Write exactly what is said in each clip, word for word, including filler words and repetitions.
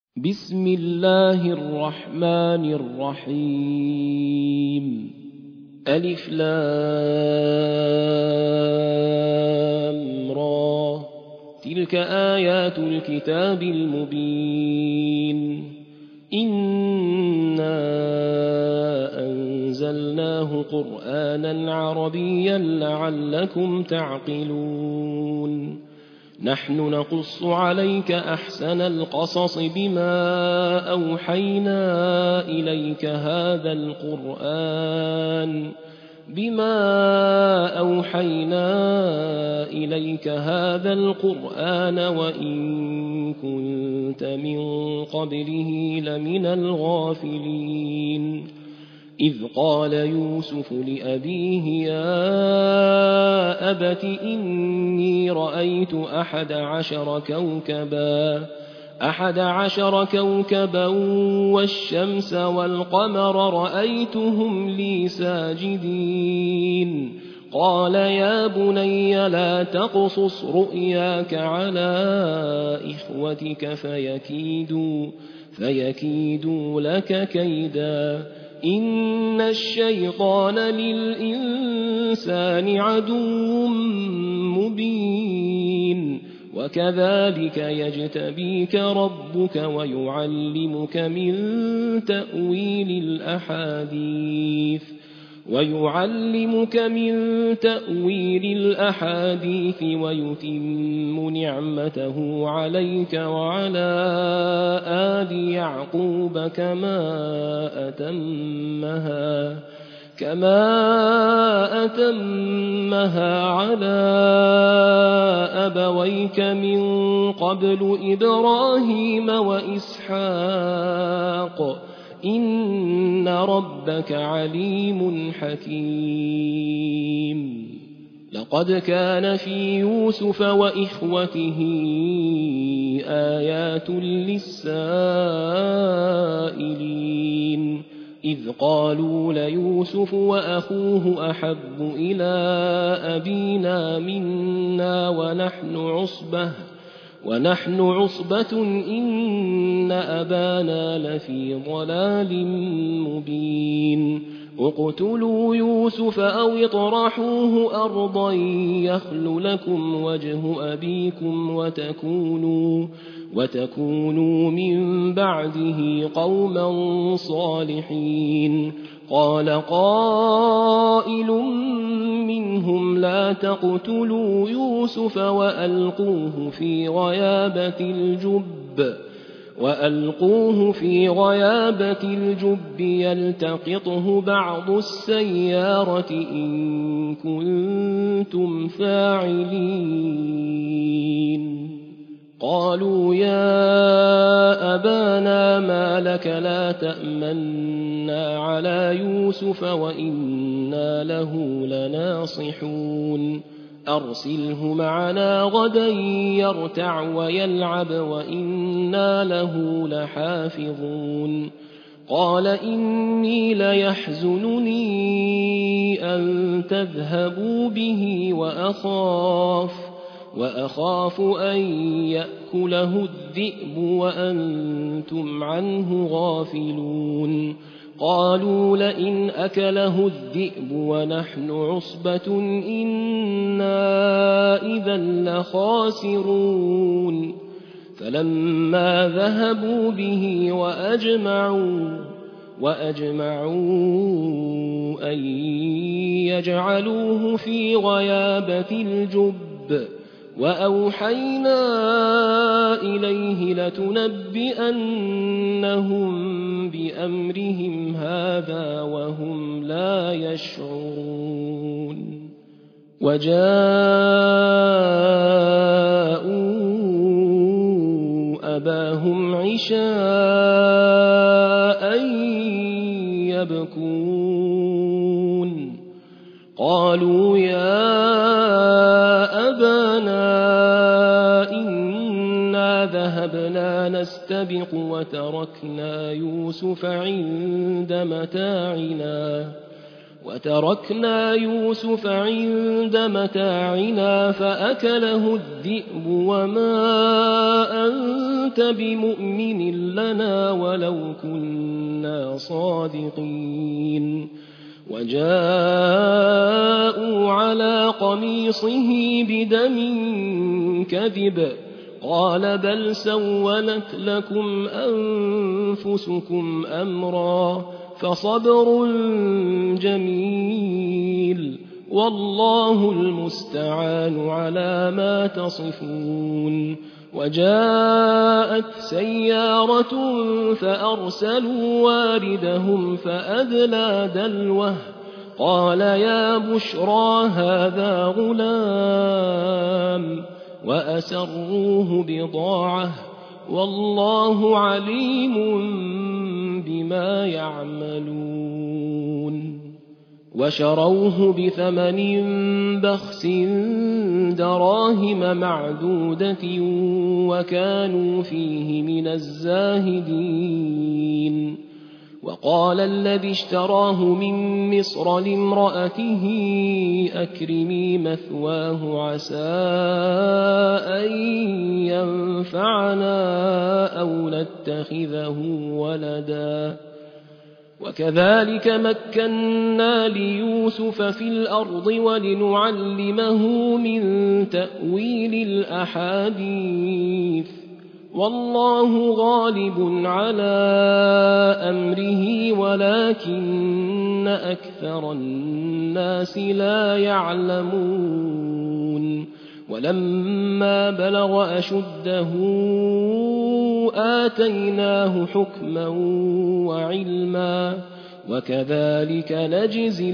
بسم الله الرحمن الرحيم ألف لام را تلك آيات الكتاب المبين إنا أنزلناه قرآنا عربيا لعلكم تعقلون نحن نقص عليك أحسن القصص بما أوحينا إليك هذا القرآن بما أوحينا إليك هذا القرآن وإن كنت من قبله لمن الغافلين إذ قال يوسف لأبيه يا أبت إني رأيت أحد عشر كوكبا أحد عشر كوكبا والشمس والقمر رأيتهم لي ساجدين قال يا بني لا تقصص رؤياك على إخوتك فيكيدوا, فيكيدوا لك كيدا إن الشيطان للإنسان عدو مبين وكذلك يجتبيك ربك ويعلمك من تأويل الأحاديث ويعلمك من تأويل الأحاديث ويتم نعمته عليك وعلى آل يعقوب كما أتمها كما أتمها على أبويك من قبل إبراهيم وإسحاق إن ربك عليم حكيم لقد كان في يوسف وإخوته آيات للسائلين إذ قالوا ليوسف وأخوه أحب إلى أبينا منا ونحن عصبة ونحن عصبة إن أبانا لفي ضلال مبين اقتلوا يوسف أو اطرحوه أرضا يخل لكم وجه أبيكم وتكونوا, وتكونوا من بعده قوما صالحين قال قائل منهم لا تقتلوا يوسف وألقوه في غيابة الجب وألقوه في غيابة الجب يلتقطه بعض السيارة إن كنتم فاعلين قالوا يا أبانا ما لك لا تأمنا على يوسف وإنا له لناصحون أرسله معنا غدا يرتع ويلعب وإنا له لحافظون قال إني ليحزنني أن تذهبوا به وأخاف وأخاف أن يأكله الذئب وأنتم عنه غافلون قالوا لئن أكله الذئب ونحن عصبة إنا إذا لخاسرون فلما ذهبوا به وأجمعوا, وأجمعوا أن يجعلوه في غيابة الجب وأوحينا إليه لتنبئنهم بأمرهم هذا وهم لا يشعرون وجاءوا أباهم عشاء يبكون قالوا يا أبانا إنا ذهبنا نستبق وتركنا يوسف عند متاعنا وتركنا يوسف عند متاعنا فأكله الذئب وما أنت بمؤمن لنا ولو كنا صادقين وجاءوا على قميصه بدم كذب قال بل سولت لكم أنفسكم أمرا فصبر جميل والله المستعان على ما تصفون وجاءت سيارة فأرسلوا واردهم فأدلى دلوه قال يا بشرى هذا غلام وأسروه بضاعة والله عليم بما يعملون وشروه بثمن بخس دراهم معدودة وكانوا فيه من الزاهدين وقال الذي اشتراه من مصر لامرأته أكرمي مثواه عسى أن ينفعنا أو نتخذه ولدا وكذلك مكنا ليوسف في الأرض ولنعلمه من تأويل الأحاديث والله غالب على أمره ولكن أكثر الناس لا يعلمون ولما بلغ أشده آتيناه حكما وعلما وكذلك نجزي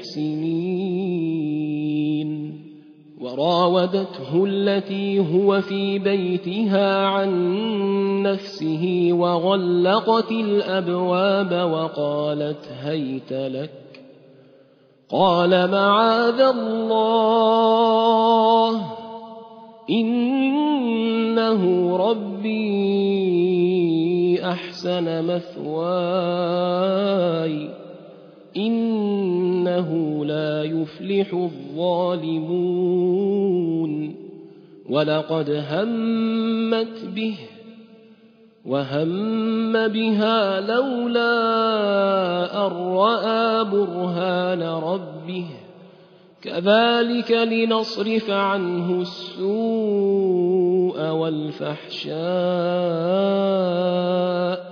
المحسنين وراودته التي هو في بيتها عن نفسه وغلقت الأبواب وقالت هيت لك قال معاذ الله إنه ربي أحسن مثواي إنه لا يفلح الظالمون ولقد همت به وهم بها لولا أن رأى برهان ربه كذلك لنصرف عنه السوء والفحشاء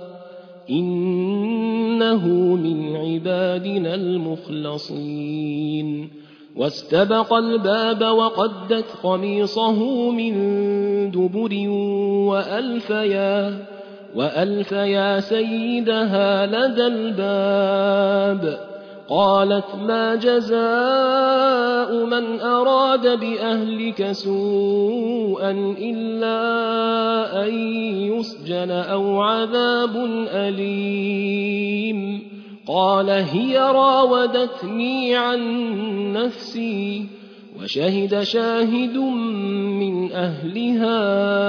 إنه من عبادنا المخلصين واستبق الباب وقدت قميصه من دبر وألف يا, وألف يا سيدها لدى الباب قالت ما جزاء من أراد بأهلك سوءا إلا أن يسجن أو عذاب أليم قال هي راودتني عن نفسي وشهد شاهد من أهلها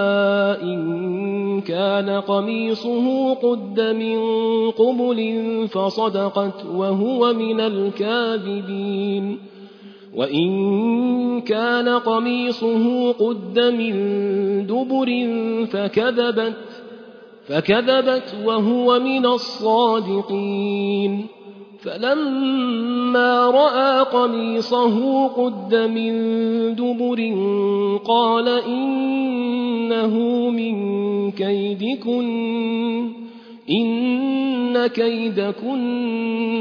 إن كان قميصه قد من قبل فصدقت وهو من الكاذبين وإن كان قميصه قد من دبر فكذبت فكذبت وهو من الصادقين فلما رأى قميصه قد من دبر قال إنه من كيدكن إن كيدكن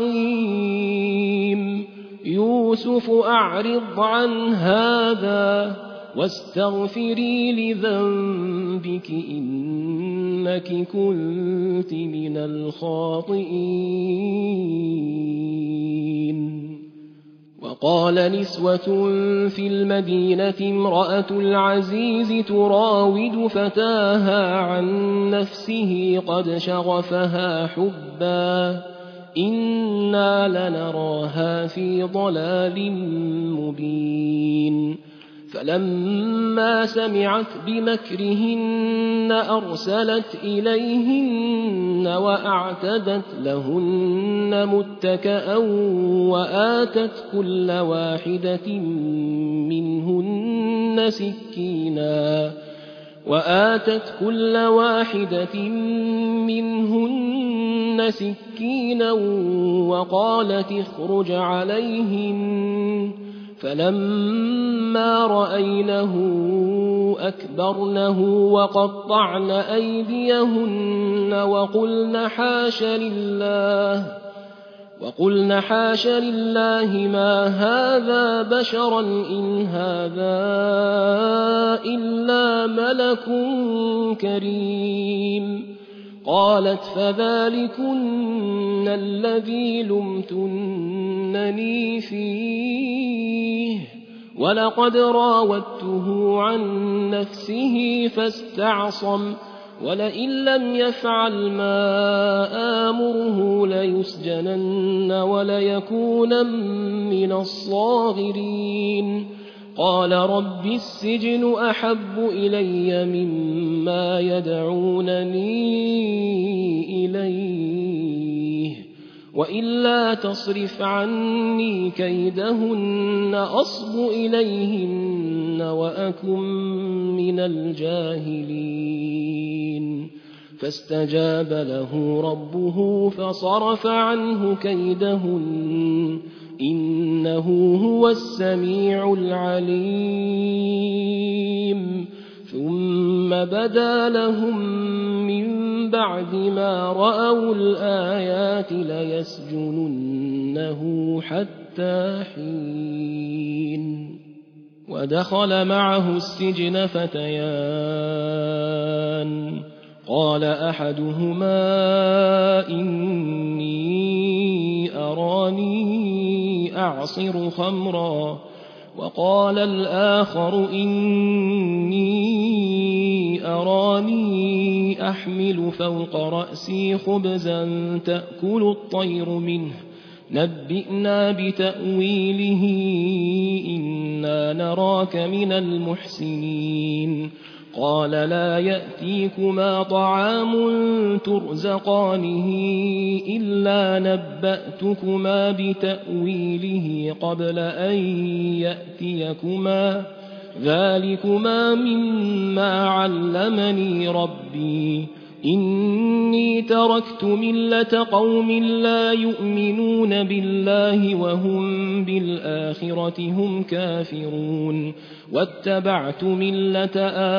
عظيم يوسف أعرض عن هذا واستغفري لذنبك إنك كنت من الخاطئين وقال نسوة في المدينة امرأة العزيز تراود فتاها عن نفسه قد شغفها حبا إنا لنراها في ضلال مبين فلما سمعت بمكرهن أرسلت إليهن وأعتدت لهن متكئا وآتت كل واحدة منهن سكينا وآتت كل واحدة منهن سكينا وقالت اخرج عليهن فلما رأينه أكبرنه وقطعن أيديهن وقلن حاش لله وقلن حاش لله ما هذا بشرا إن هذا إلا ملك كريم قالت فذلكن الذي لمتنني فيه ولقد راودته عن نفسه فاستعصم ولئن لم يفعل ما آمره ليسجنن وليكون من الصاغرين قال رب السجن أحب إلي مما يدعونني إليه وإلا تصرف عني كيدهن أصب إليهن وأكن من الجاهلين فاستجاب له ربه فصرف عنه كيدهن إنه هو السميع العليم ثم بدا لهم من بعد ما رأوا الآيات ليسجننه حتى حين ودخل معه السجن فتيان قال أحدهما إني أراني أعصر خمرا وقال الآخر إني أراني أحمل فوق رأسي خبزا تأكل الطير منه نبئنا بتأويله إنا نراك من المحسنين قال لا يأتيكما طعام ترزقانه إلا نبأتكما بتأويله قبل أن يأتيكما ذلكما مما علمني ربي إني تركت ملة قوم لا يؤمنون بالله وهم بالآخرة هم كافرون واتبعت ملة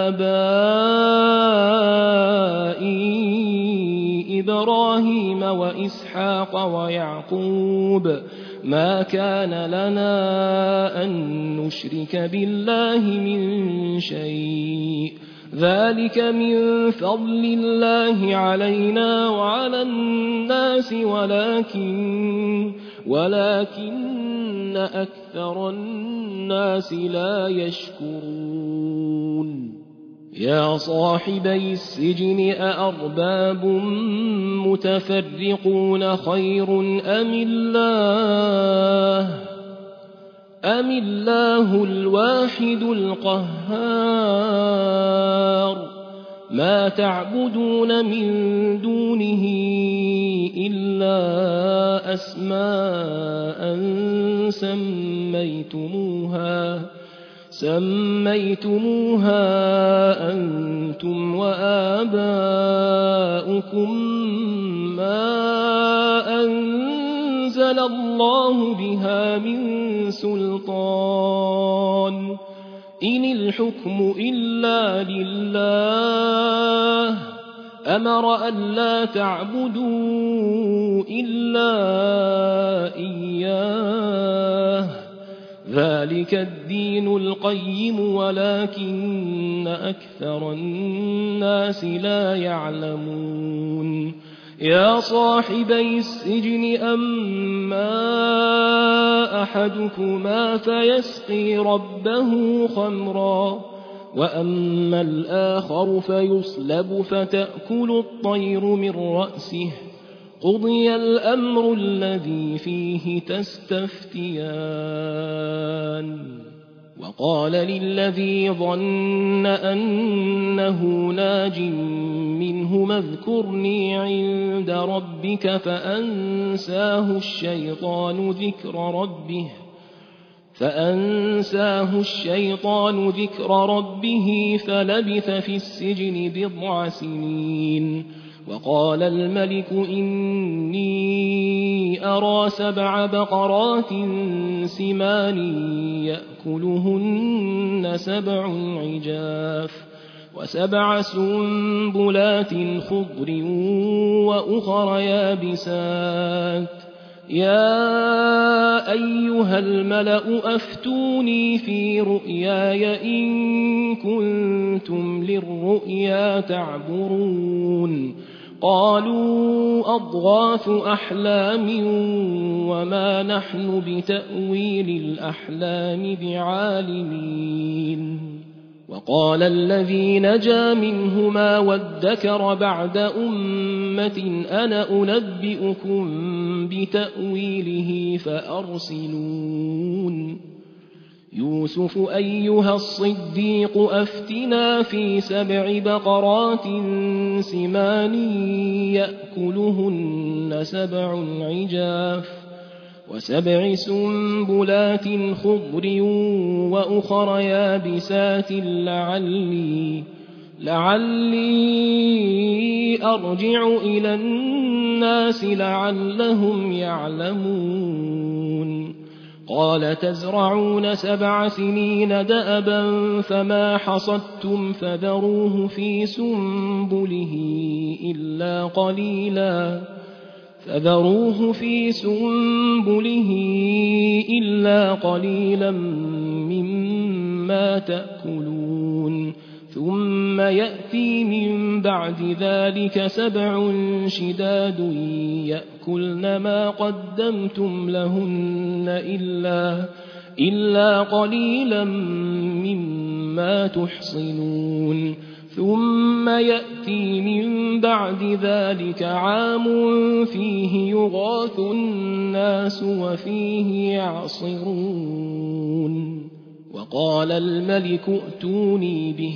آبائي إبراهيم وإسحاق ويعقوب ما كان لنا أن نشرك بالله من شيء ذلك من فضل الله علينا وعلى الناس ولكن ولكن أكثر الناس لا يشكرون يا صاحبي السجن أأرباب متفرقون خير أم الله أم الله الواحد القهار ما تعبدون من دونه إلا أسماء سميتموها سميتموها أنتم وآباؤكم ما أنزل الله بها من سلطان إن الحكم إلا لله أمر أن لا تعبدوا إلا إياه ذلك الدين القيم ولكن أكثر الناس لا يعلمون يا صاحبي السجن أما أحدكما فيسقي ربه خمرا وأما الآخر فيصلب فتأكل الطير من رأسه قضي الأمر الذي فيه تستفتيان وقال للذي ظن أنه ناج منه اذكرني عند ربك فأنساه الشيطان ذكر ربه فأنساه الشيطان ذكر ربه فلبث في السجن بضع سنين. وقال الملك إني أرى سبع بقرات سمان يأكلهن سبع عجاف وسبع سنبلات خضر وأخر يابسات يا أيها الملأ أفتوني في رؤياي إن كنتم للرؤيا تعبرون. قالوا أضغاث أحلام وما نحن بتأويل الأحلام بعالمين. وقال الذي نجا منهما وادكر بعد أمة أنا أنبئكم بتأويله فأرسلون. يوسف أيها الصديق أفتنا في سبع بقرات سمان يأكلهن سبع عجاف وسبع سنبلات خضر وأخر يابسات لعلي, لعلي أرجع إلى الناس لعلهم يعلمون. قال تزرعون سبع سنين دأبا فما حصدتم فذروه في سنبله إلا قليلا فذروه في سنبله إلا قليلا مما تأكلون ثم يأتي من بعد ذلك سبع شداد يأكلن ما قدمتم لهن إلا, إلا قليلا مما تحصنون ثم يأتي من بعد ذلك عام فيه يغاث الناس وفيه يعصرون. وقال الملك ائتوني به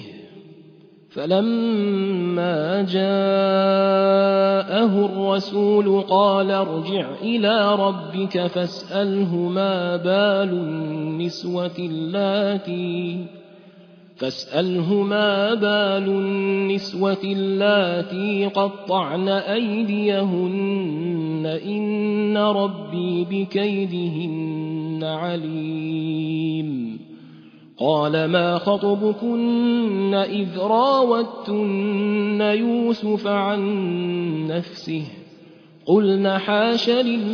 فلما جاءه الرسول قال ارجع إلى ربك فاسأله ما بال النسوة اللاتي فاسأله ما بال النسوة اللاتي قطعن أيديهن إن ربي بكيدهن عليم. قال ما خطبكن إذ راوتن يوسف عن نفسه قلن حاش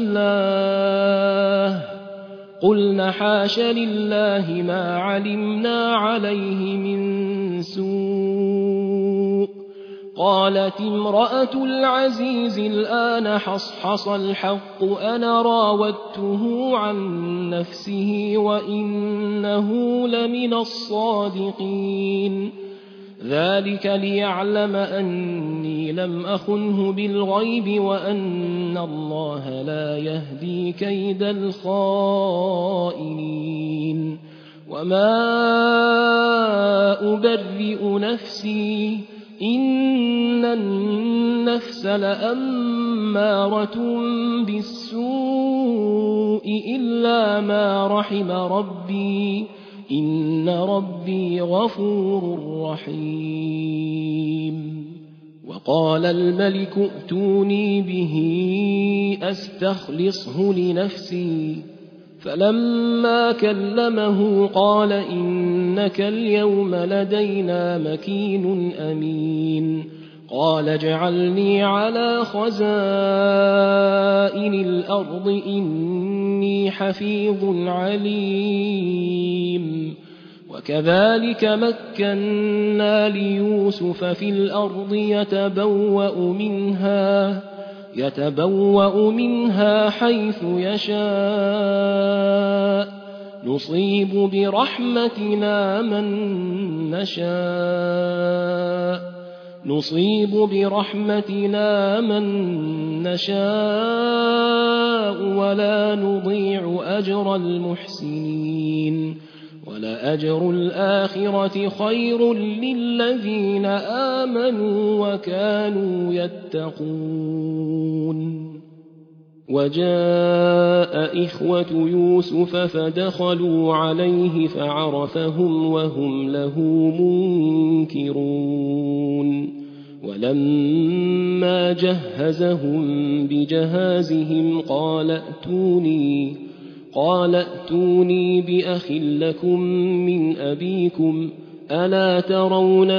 لله قلن حاش لله ما علمنا عليه من سوء. قالت امرأة العزيز الآن حصحص الحق أنا راودته عن نفسه وإنه لمن الصادقين. ذلك ليعلم أني لم أخنه بالغيب وأن الله لا يهدي كيد الخائنين. وما أبرئ نفسي إن النفس لأمارة بالسوء إلا ما رحم ربي إن ربي غفور رحيم. وقال الملك ائتوني به أستخلصه لنفسي فلما كلمه قال إنك اليوم لدينا مكين أمين. قال اجعلني على خزائن الأرض إني حفيظ عليم. وكذلك مكنا ليوسف في الأرض يتبوأ منها يتبوأ منها حيث يشاء نصيب برحمتنا من نشاء نصيب برحمتنا من نشاء ولا نضيع أجر المحسنين. ولأجر الآخرة خير للذين آمنوا وكانوا يتقون وجاء إخوة يوسف فدخلوا عليه فعرفهم وهم له منكرون ولما جهزهم بجهازهم قال ائتوني قال ائتوني بأخ لكم من أبيكم ألا ترون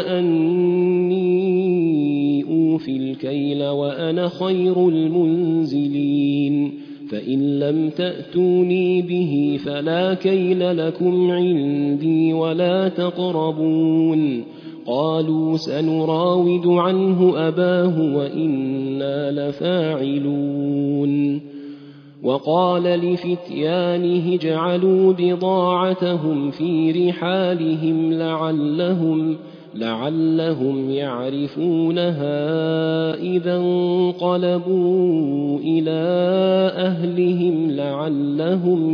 أني أوفي الكيل وأنا خير المنزلين فإن لم تأتوني به فلا كيل لكم عندي ولا تقربون قالوا سنراود عنه أباه وإنا لفاعلون وقال لفتيانه اجعلوا بضاعتهم في رحالهم لعلهم, لعلهم يعرفونها إذا انقلبوا إلى أهلهم لعلهم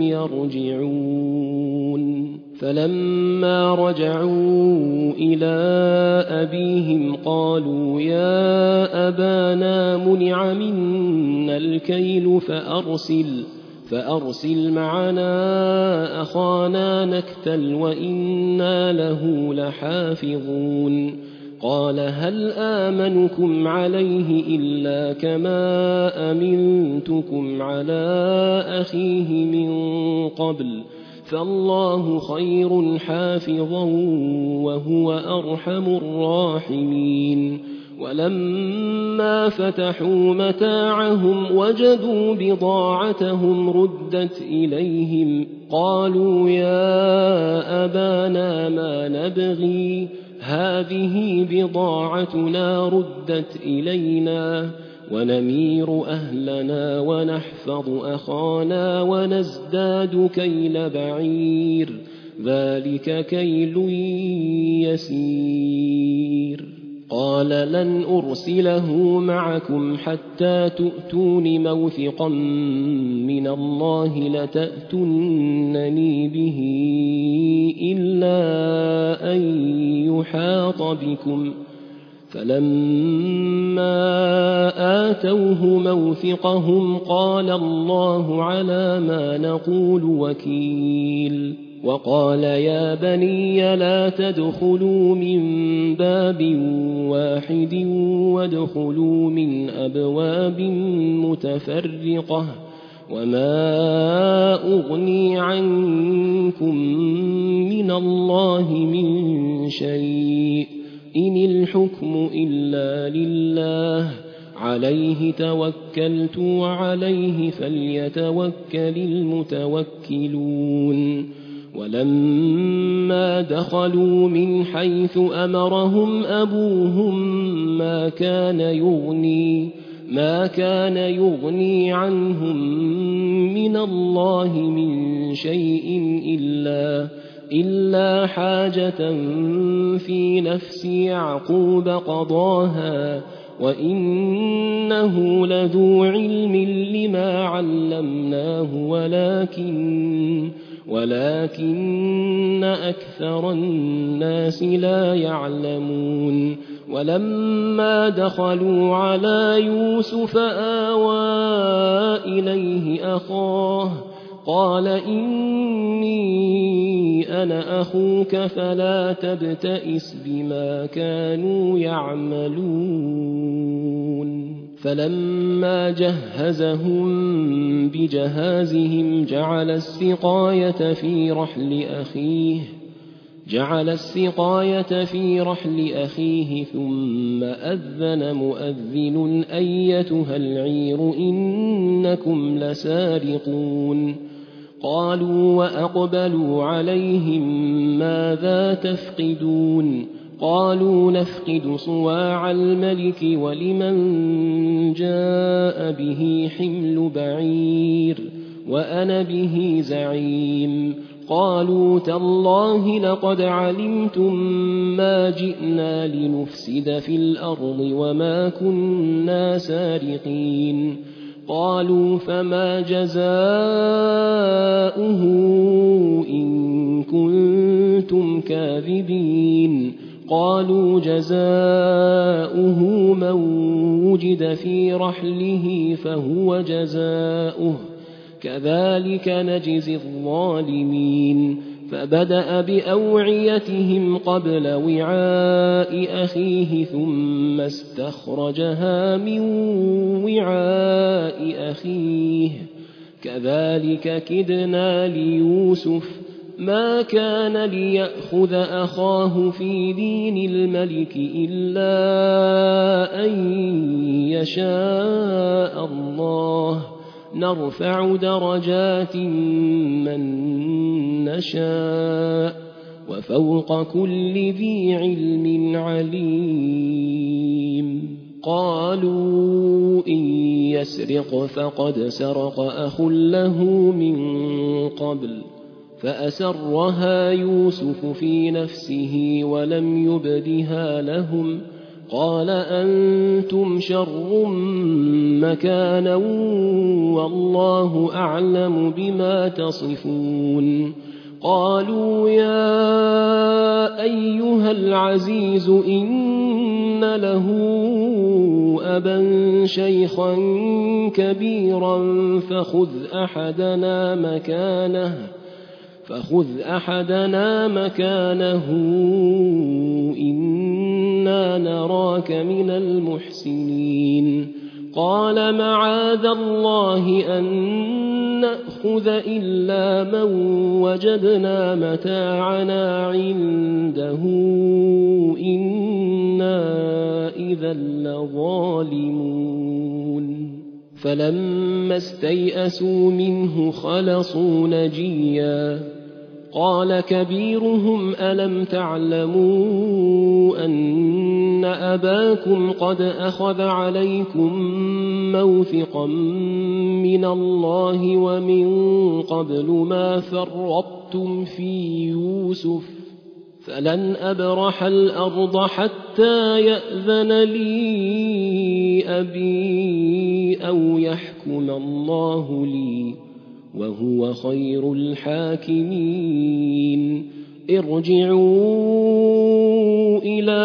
يرجعون فلما رجعوا إلى أبيهم قالوا يا أبانا منع منا الكيل فأرسل, فأرسل معنا أخانا نكتل وإنا له لحافظون قال هل آمنكم عليه إلا كما أمنتكم على أخيه من قبل فالله خير حافظا وهو أرحم الراحمين ولما فتحوا متاعهم وجدوا بضاعتهم ردت إليهم قالوا يا أبانا ما نبغي هذه بضاعتنا ردت إلينا ونمير أهلنا ونحفظ أخانا ونزداد كيل بعير ذلك كيل يسير قال لن أرسله معكم حتى تؤتون موثقا من الله لتأتونني به إلا أن يحاط بكم فلما آتوه موثقهم قال الله على ما نقول وكيل وقال يا بني لا تدخلوا من باب واحد وادخلوا من أبواب متفرقة وما أغني عنكم من الله من شيء إن الحكم إلا لله عليه توكلت وعليه فليتوكل المتوكلون ولما دخلوا من حيث أمرهم أبوهم ما كان يغني ما كان يغني عنهم من الله من شيء إلا إلا حاجة في نفس يعقوب قضاها وإنه لذو علم لما علمناه ولكن ولكن أكثر الناس لا يعلمون ولما دخلوا على يوسف آوى إليه أخاه قال إني أنا أخوك فلا تبتئس بما كانوا يعملون فلما جهزهم بجهازهم جعل السقاية في رحل أخيه جعل السقاية في رحل أخيه ثم أذن مؤذن أيتها العير إنكم لسارقون قالوا وأقبلوا عليهم ماذا تفقدون قالوا نفقد صواع الملك ولمن جاء به حمل بعير وأنا به زعيم قالوا تالله لقد علمتم ما جئنا لنفسد في الأرض وما كنا سارقين قالوا فما جزاؤه إن كنتم الكاذبين قالوا جزاؤه من وجد في رحله فهو جزاؤه كذلك نجزي الظالمين فبدأ بأوعيتهم قبل وعاء أخيه ثم استخرجها من وعاء أخيه كذلك كدنا ليوسف ما كان ليأخذ أخاه في دين الملك إلا أن يشاء الله نرفع درجات من نشاء وفوق كل ذي علم عليم قالوا إن يسرق فقد سرق أخ له من قبل فأسرها يوسف في نفسه ولم يبدها لهم قال أنتم شر مكانا والله أعلم بما تصفون قالوا يا أيها العزيز إن له أبا شيخا كبيرا فخذ أحدنا مكانه فخذ أحدنا مكانه إنا نراك من المحسنين قال معاذ الله أن نأخذ إلا من وجدنا متاعنا عنده إنا إذا لظالمون فلما استيئسوا منه خلصوا نجيا قال كبيرهم ألم تعلموا أن أباكم قد أخذ عليكم موثقا من الله ومن قبل ما فرطتم في يوسف فلن أبرح الأرض حتى يأذن لي أبي أو يحكم الله لي وهو خير الحاكمين ارجعوا إلى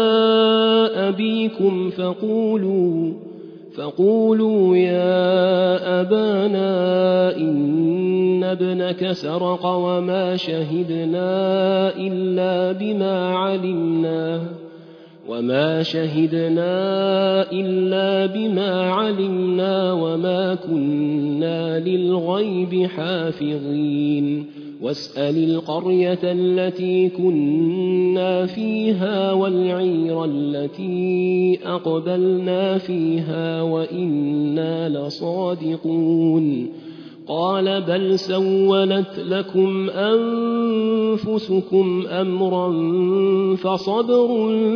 أبيكم فقولوا فقولوا يا أبانا إن ابنك سرق وما شهدنا إلا بما علمنا وما شهدنا إلا بما علمنا وما كنا للغيب حافظين واسأل القرية التي كنا فيها والعير التي أقبلنا فيها وإنا لصادقون قال بل سولت لكم أنفسكم أمرا فصبر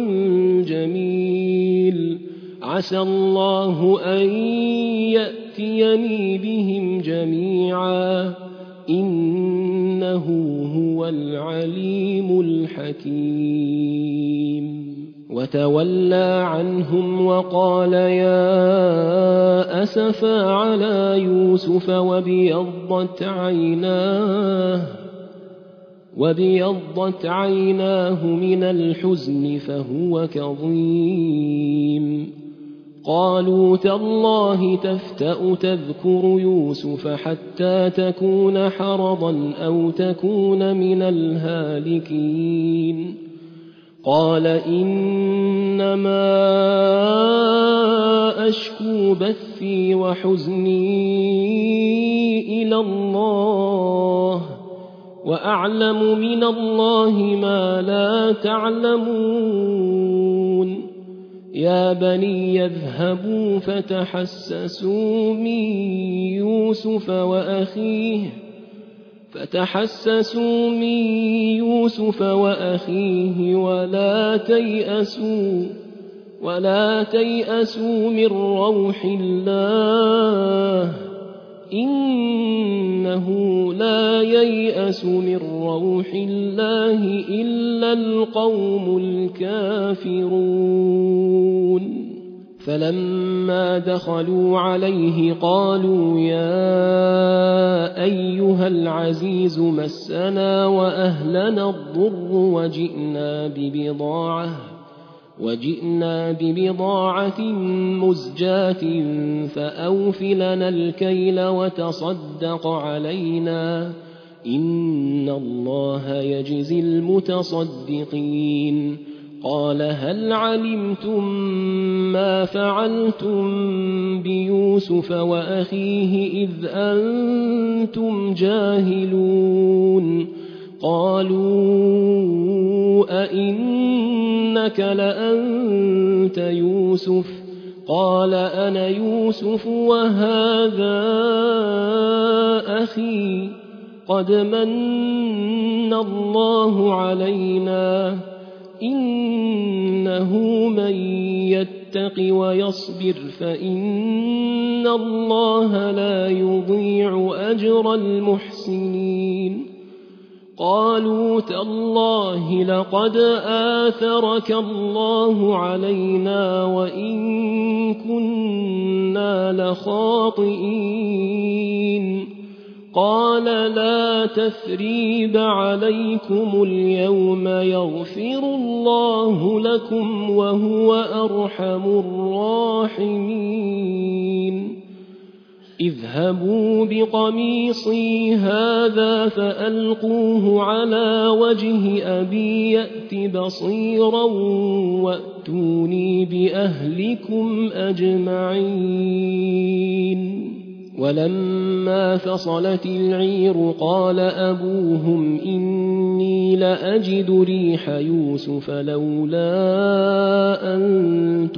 جميل عسى الله أن يأتيني بهم جميعا إنه هو العليم الحكيم وتولى عنهم وقال يا أسفا على يوسف وابيضت عيناه وابيضت عيناه من الحزن فهو كظيم قالوا تالله تفتأ تذكر يوسف حتى تكون حرضا أو تكون من الهالكين قال إنما أشكو بثي وحزني إلى الله وأعلم من الله ما لا تعلمون يا بني يذهبوا فتحسسوا من يوسف وأخيه فتحسسوا من يوسف وأخيه ولا تيأسوا ولا تيأسوا من روح الله إنه لا ييأس من روح الله إلا القوم الكافرون فلما دخلوا عليه قالوا يا أيها العزيز مسنا وأهلنا الضر وجئنا ببضاعة, وجئنا ببضاعة مزجاة فأوف لنا الكيل وتصدق علينا إن الله يجزي المتصدقين. قال هل علمتم ما فعلتم بيوسف وأخيه إذ أنتم جاهلون؟ قالوا أئنك لأنت يوسف؟ قال أنا يوسف وهذا أخي قد من الله علينا إنه من يتق ويصبر فإن الله لا يضيع أجر المحسنين. قالوا تالله لقد آثرك الله علينا وإن كنا لخاطئين. قال لا تثريب عليكم اليوم يغفر الله لكم وهو أرحم الراحمين. اذهبوا بقميصي هذا فألقوه على وجه أبي يأت بصيرا وأتوني بأهلكم أجمعين. ولما فصلت العير قال أبوهم إني لأجد ريح يوسف لولا أن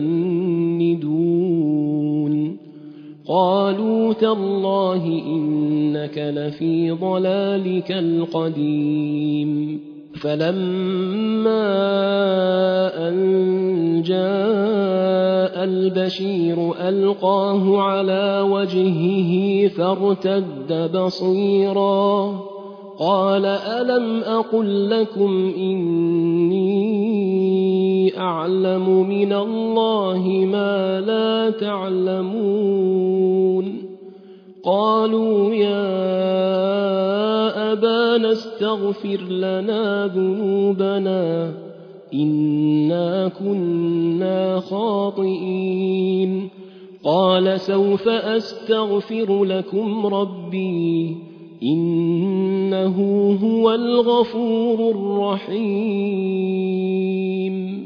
تفندون. قالوا تالله إنك لفي ضلالك القديم. فلما أن جاء البشير ألقاه على وجهه فارتد بصيرا قال ألم أقل لكم إني أعلم من الله ما لا تعلمون. قالوا يا أبانا استغفر لنا ذنوبنا إنا كنا خاطئين. قال سوف أستغفر لكم ربي إنه هو الغفور الرحيم.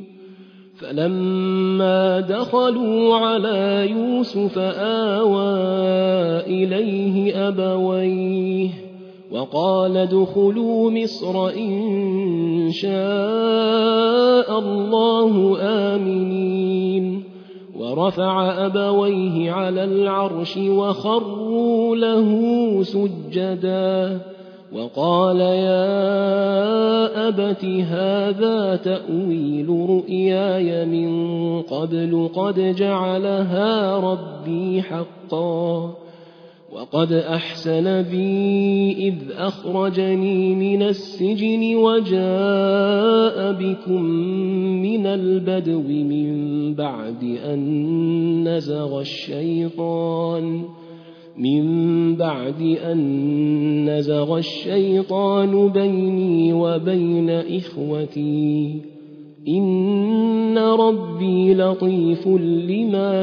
فلما دخلوا على يوسف آوى إليه أبويه وقال ادخلوا مصر إن شاء الله آمنين. ورفع أبويه على العرش وخروا له سجدا وقال يا أبت هذا تأويل رؤياي من قبل قد جعلها ربي حقا وقد أحسن بي إذ أخرجني من السجن وجاء بكم من البدو من بعد أن نزغ الشيطان من بعد أن نزغ الشيطان بيني وبين إخوتي إن ربي لطيف لما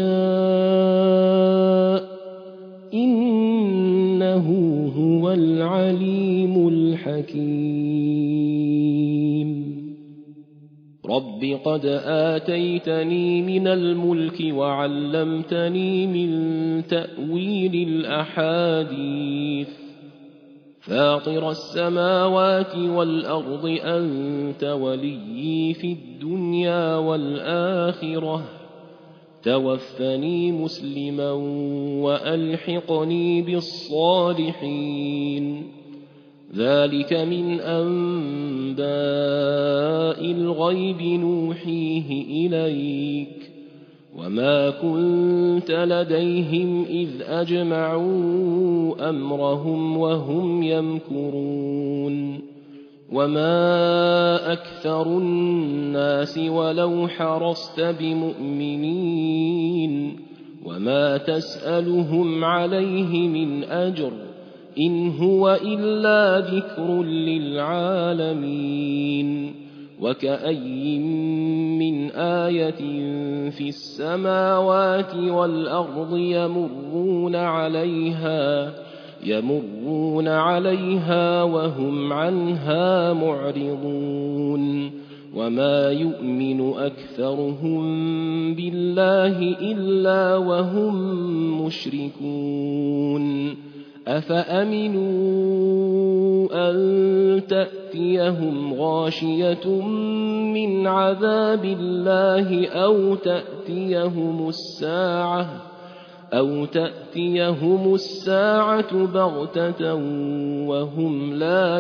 يشاء إنه هو العليم الحكيم. رب قد آتيتني من الملك وعلمتني من تأويل الأحاديث فاطر السماوات والأرض أنت وليي في الدنيا والآخرة توفني مسلما وألحقني بالصالحين. ذلك من أنباء الغيب نوحيه إليك وما كنت لديهم إذ أجمعوا أمرهم وهم يمكرون. وما أكثر الناس ولو حرصت بمؤمنين وما تسألهم عليه من أجر إن هو إلا ذكر للعالمين وكأي من آية في السماوات والأرض يمرون عليها يمرون عليها وهم عنها معرضون وما يؤمن أكثرهم بالله إلا وهم مشركون أفأمنوا أن تأتيهم غاشية من عذاب الله أو تأتيهم الساعة أو تأتيهم الساعة بغتة وهم لا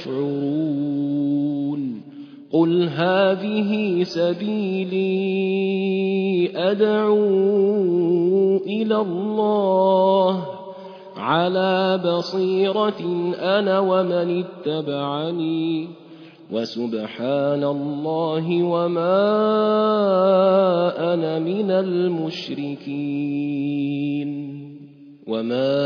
يشعرون قل هذه سبيلي أدعو إلى الله على بصيرة أنا ومن اتبعني وسبحان الله وما أنا من المشركين وما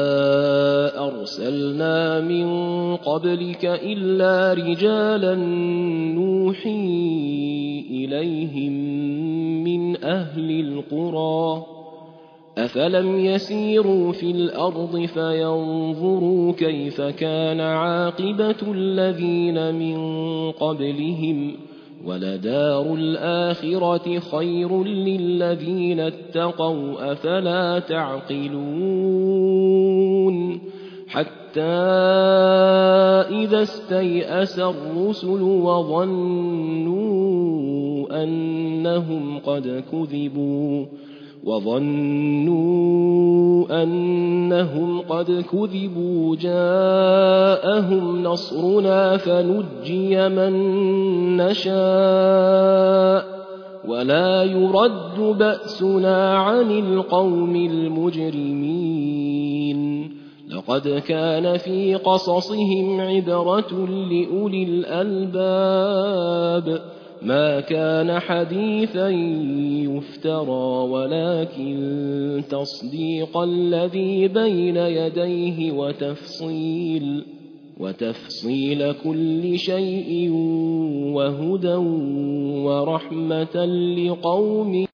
أرسلنا من قبلك إلا رجالا نوحي إليهم من أهل القرى أفلم يسيروا في الأرض فينظروا كيف كان عاقبة الذين من قبلهم ولدار الآخرة خير للذين اتقوا أفلا تعقلون حتى إذا استيأس الرسل وظنوا أنهم قد كذبوا وظنوا أنهم قد كذبوا جاءهم نصرنا فنجي من نشاء ولا يرد بأسنا عن القوم المجرمين لقد كان في قصصهم عبرة لأولي الألباب ما كان حديثا يفترى ولكن تصديق الذي بين يديه وتفصيل وتفصيل كل شيء وهدى ورحمة لقوم